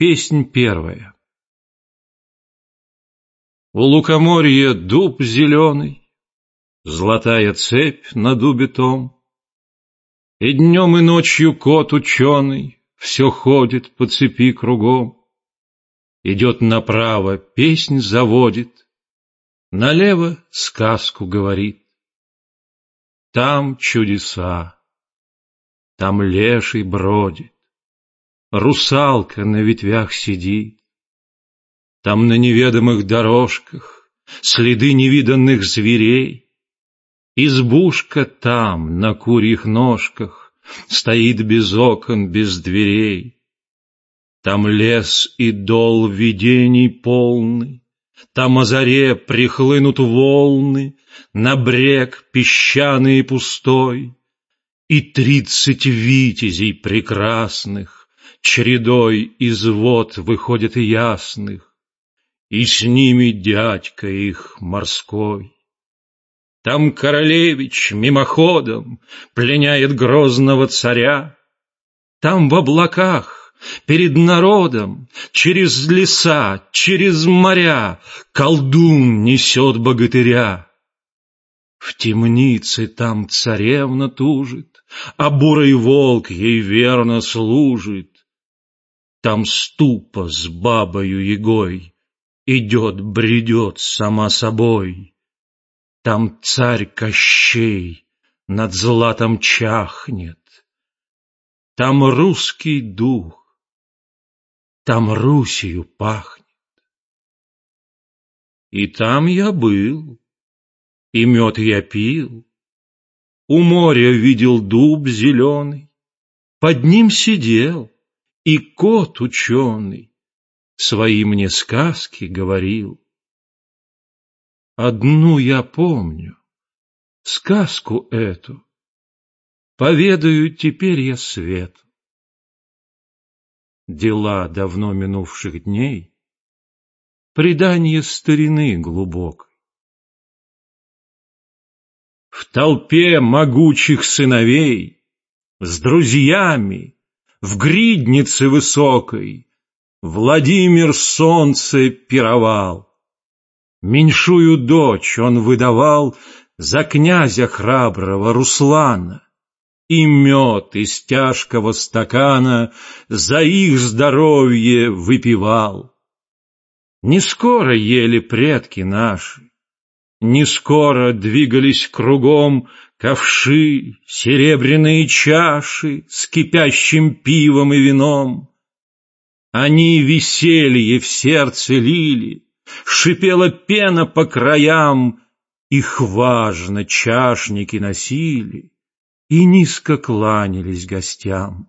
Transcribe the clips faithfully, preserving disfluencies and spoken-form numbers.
Песнь первая. У лукоморья дуб зеленый, золотая цепь на дубе том, и днем и ночью кот ученый все ходит по цепи кругом. Идет направо, песнь заводит, налево сказку говорит. Там чудеса, там леший бродит, русалка на ветвях сидит. Там на неведомых дорожках следы невиданных зверей. Избушка там на курьих ножках стоит без окон, без дверей. Там лес и дол видений полный, там о заре прихлынут волны на брег песчаный и пустой, и тридцать витязей прекрасных чередой из вод выходят ясных, и с ними дядька их морской. Там королевич мимоходом пленяет грозного царя. Там в облаках перед народом через леса, через моря колдун несет богатыря. В темнице там царевна тужит, а бурый волк ей верно служит. Там ступа с бабою Ягой идет, бредет сама собой. Там царь Кощей над златом чахнет. Там русский дух, там Русью пахнет. И там я был, и мед я пил, у моря видел дуб зеленый, под ним сидел и кот ученый свои мне сказки говорил. Одну я помню, сказку эту поведаю теперь я свету. Дела давно минувших дней, предание старины глубокой. В толпе могучих сыновей, с друзьями, в гриднице высокой, Владимир солнце пировал. Меньшую дочь он выдавал за князя храброго Руслана, и мед из тяжкого стакана за их здоровье выпивал. Не скоро ели предки наши, не скоро двигались кругом ковши, серебряные чаши с кипящим пивом и вином. Они веселье в сердце лили, шипела пена по краям, их важно чашники носили и низко кланялись гостям.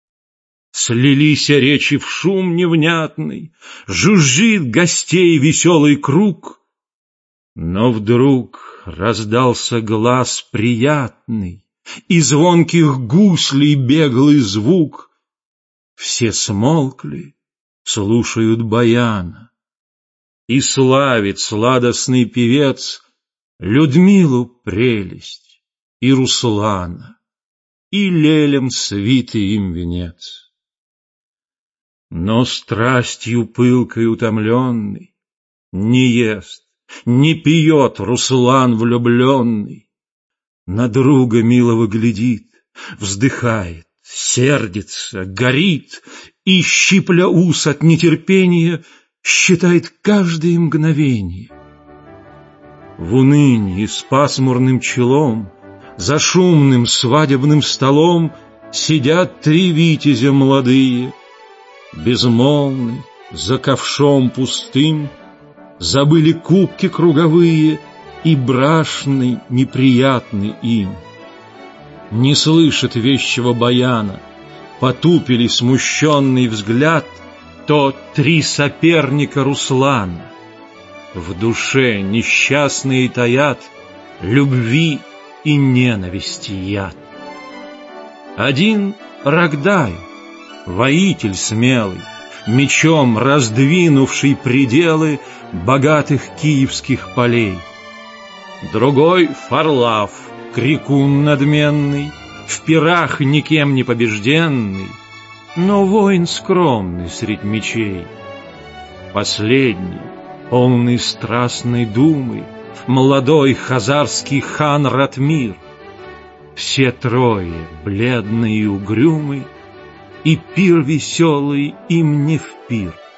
Слились речи в шум невнятный, жужжит гостей веселый круг, но вдруг раздался глас приятный, и звонких гуслей беглый звук. Все смолкли, слушают баяна, и славит сладостный певец Людмилу прелесть и Руслана, и лелем свитый им венец. Но страстью пылкой утомленный не ест, не пьет Руслан влюбленный, на друга милого глядит, вздыхает, сердится, горит и, щипля ус от нетерпения, считает каждое мгновение. В унынии с пасмурным челом за шумным свадебным столом сидят три витязя молодые, безмолвны, за ковшом пустым, забыли кубки круговые и брашный неприятный им. Не слышат вещего баяна, потупили смущенный взгляд то три соперника Руслана. В душе несчастные таят любви и ненависти яд. Один Рогдай, воитель смелый, мечом раздвинувший пределы богатых киевских полей. Другой Фарлав, крикун надменный, в пирах никем не побежденный, но воин скромный средь мечей. Последний, полный страстной думы, молодой хазарский хан Ратмир. Все трое, бледный и угрюмый, и пир веселый им не в пир.